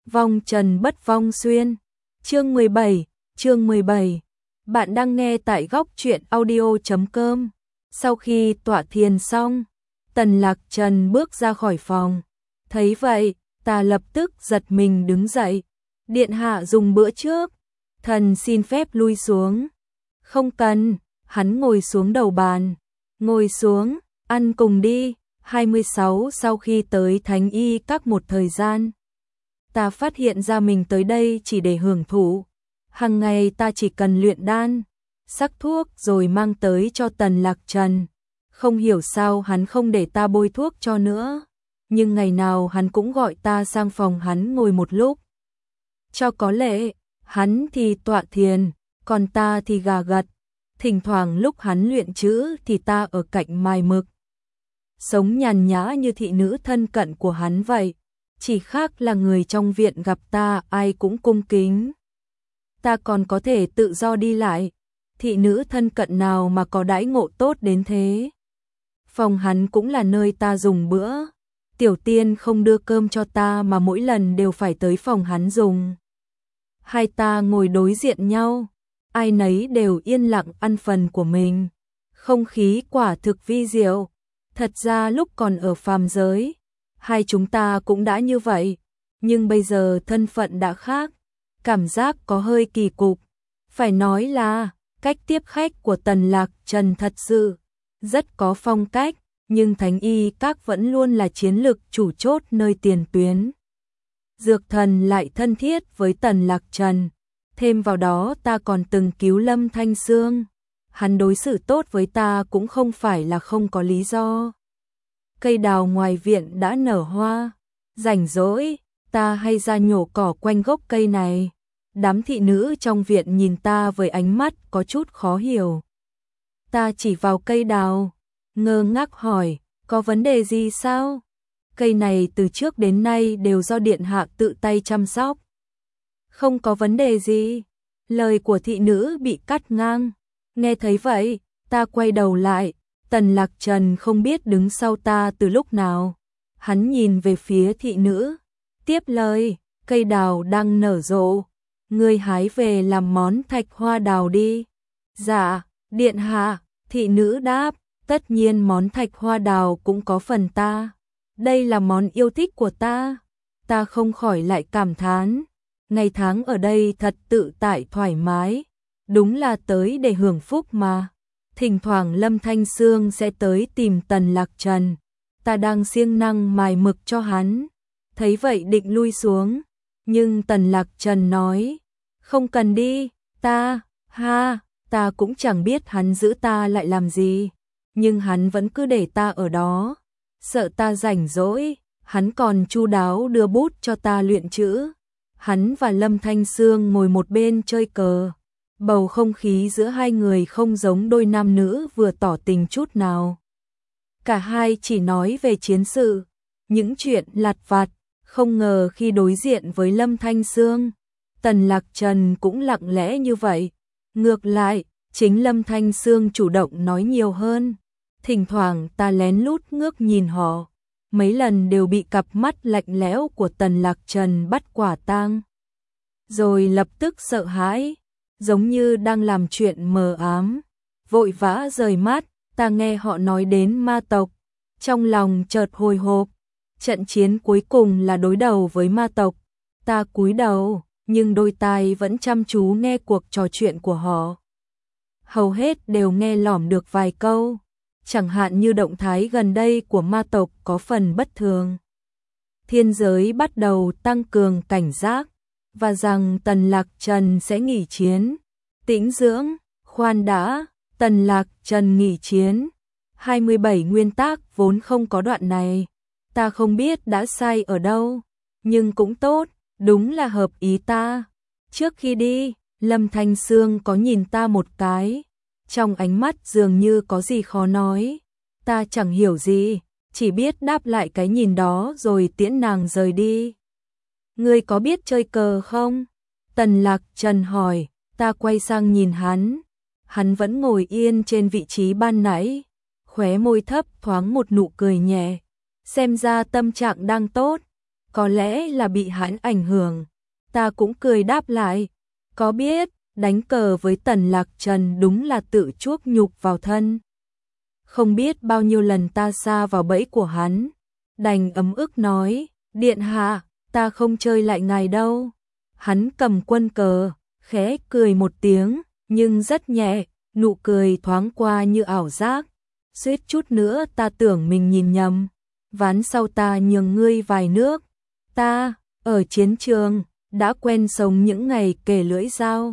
Vong trần bất vong xuyên. Chương 17. Bạn đang nghe tại góc truyện audio.com. Sau khi tọa thiền xong, Tần Lạc Trần bước ra khỏi phòng. Thấy vậy, ta lập tức giật mình đứng dậy. Điện hạ dùng bữa trước. Thần xin phép lui xuống. Không cần, hắn ngồi xuống đầu bàn. Ngồi xuống, ăn cùng đi. 26 Sau khi tới Thánh Y Các một thời gian, ta phát hiện ra mình tới đây chỉ để hưởng thụ. Hàng ngày ta chỉ cần luyện đan, sắc thuốc rồi mang tới cho Tần Lạc Trần. Không hiểu sao hắn không để ta bôi thuốc cho nữa, nhưng ngày nào hắn cũng gọi ta sang phòng hắn ngồi một lúc. Cho có lệ, hắn thì tọa thiền, còn ta thì gà gật. Thỉnh thoảng lúc hắn luyện chữ thì ta ở cạnh mài mực. Sống nhàn nhã như thị nữ thân cận của hắn vậy, chỉ khác là người trong viện gặp ta ai cũng cung kính. Ta còn có thể tự do đi lại, thị nữ thân cận nào mà có đãi ngộ tốt đến thế. Phòng hắn cũng là nơi ta dùng bữa, Tiểu Tiên không đưa cơm cho ta mà mỗi lần đều phải tới phòng hắn dùng. Hai ta ngồi đối diện nhau, ai nấy đều yên lặng ăn phần của mình. Không khí quả thực vi diệu. Thật ra lúc còn ở phàm giới, hai chúng ta cũng đã như vậy, nhưng bây giờ thân phận đã khác, cảm giác có hơi kỳ cục. Phải nói là, cách tiếp khách của Tần Lạc Trần thật sự rất có phong cách, nhưng Thánh Y Các vẫn luôn là chiến lực chủ chốt nơi tiền tuyến. Dược Thần lại thân thiết với Tần Lạc Trần, thêm vào đó ta còn từng cứu Lâm Thanh Sương. Hắn đối xử tốt với ta cũng không phải là không có lý do. Cây đào ngoài viện đã nở hoa, rảnh rỗi, ta hay ra nhổ cỏ quanh gốc cây này. Đám thị nữ trong viện nhìn ta với ánh mắt có chút khó hiểu. Ta chỉ vào cây đào, ngơ ngác hỏi, có vấn đề gì sao? Cây này từ trước đến nay đều do điện hạ tự tay chăm sóc. Không có vấn đề gì. Lời của thị nữ bị cắt ngang. Nghe thấy vậy, ta quay đầu lại. Tần Lạc Trần không biết đứng sau ta từ lúc nào. Hắn nhìn về phía thị nữ, tiếp lời, cây đào đang nở rộ, ngươi hái về làm món thạch hoa đào đi. Dạ, điện hạ, thị nữ đáp, tất nhiên món thạch hoa đào cũng có phần ta. Đây là món yêu thích của ta. Ta không khỏi lại cảm thán, ngày tháng ở đây thật tự tại thoải mái, đúng là tới để hưởng phúc mà. Thỉnh thoảng Lâm Thanh Sương sẽ tới tìm Tần Lạc Trần. Ta đang siêng năng mài mực cho hắn. Thấy vậy định lui xuống. Nhưng Tần Lạc Trần nói. Không cần đi. Ta cũng chẳng biết hắn giữ ta lại làm gì. Nhưng hắn vẫn cứ để ta ở đó. Sợ ta rảnh rỗi. Hắn còn chu đáo đưa bút cho ta luyện chữ. Hắn và Lâm Thanh Sương ngồi một bên chơi cờ. Bầu không khí giữa hai người không giống đôi nam nữ vừa tỏ tình chút nào. Cả hai chỉ nói về chiến sự, những chuyện lặt vặt. Không ngờ khi đối diện với Lâm Thanh Sương, Tần Lạc Trần cũng lặng lẽ như vậy. Ngược lại, chính Lâm Thanh Sương chủ động nói nhiều hơn. Thỉnh thoảng ta lén lút ngước nhìn họ, mấy lần đều bị cặp mắt lạnh lẽo của Tần Lạc Trần bắt quả tang. Rồi lập tức sợ hãi, giống như đang làm chuyện mờ ám, vội vã rời mắt. Ta nghe họ nói đến ma tộc, trong lòng chợt hồi hộp. Trận chiến cuối cùng là đối đầu với ma tộc. Ta cúi đầu, nhưng đôi tai vẫn chăm chú nghe cuộc trò chuyện của họ. Hầu hết đều nghe lỏm được vài câu, chẳng hạn như động thái gần đây của ma tộc có phần bất thường. Thiên giới bắt đầu tăng cường cảnh giác, và rằng Tần Lạc Trần sẽ nghỉ chiến. Tĩnh dưỡng, khoan đã, Tần Lạc Trần nghỉ chiến. 27 nguyên tác vốn không có đoạn này. Ta không biết đã sai ở đâu, nhưng cũng tốt, đúng là hợp ý ta. Trước khi đi, Lâm Thanh Sương có nhìn ta một cái. Trong ánh mắt dường như có gì khó nói. Ta chẳng hiểu gì, chỉ biết đáp lại cái nhìn đó rồi tiễn nàng rời đi. Ngươi có biết chơi cờ không? Tần Lạc Trần hỏi. Ta quay sang nhìn hắn. Hắn vẫn ngồi yên trên vị trí ban nãy. Khóe môi thấp thoáng một nụ cười nhẹ. Xem ra tâm trạng đang tốt. có lẽ là bị hắn ảnh hưởng. Ta cũng cười đáp lại, có biết, đánh cờ với Tần Lạc Trần đúng là tự chuốc nhục vào thân. Không biết bao nhiêu lần ta sa vào bẫy của hắn, đành ấm ức nói, điện hạ, ta không chơi lại ngài đâu. Hắn cầm quân cờ, khẽ cười một tiếng, nhưng rất nhẹ, nụ cười thoáng qua như ảo giác. Suýt chút nữa ta tưởng mình nhìn nhầm, ván sau ta nhường ngươi vài nước. Ta, ở chiến trường, đã quen sống những ngày kề lưỡi dao.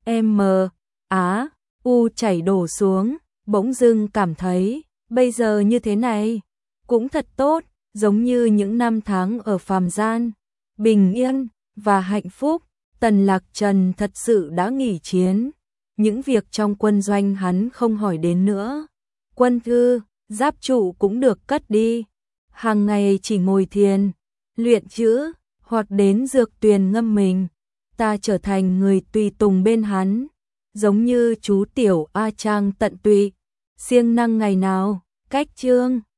U chảy đổ xuống, bỗng dưng cảm thấy, bây giờ như thế này, cũng thật tốt, giống như những năm tháng ở phàm gian, bình yên và hạnh phúc. Tần Lạc Trần thật sự đã nghỉ chiến, những việc trong quân doanh hắn không hỏi đến nữa. Quân thư, giáp trụ cũng được cất đi, hàng ngày chỉ ngồi thiền, luyện chữ, hoặc đến dược tuyền ngâm mình. Ta trở thành người tùy tùng bên hắn, giống như chú tiểu A Trang tận tụy, siêng năng ngày nào, cách chương.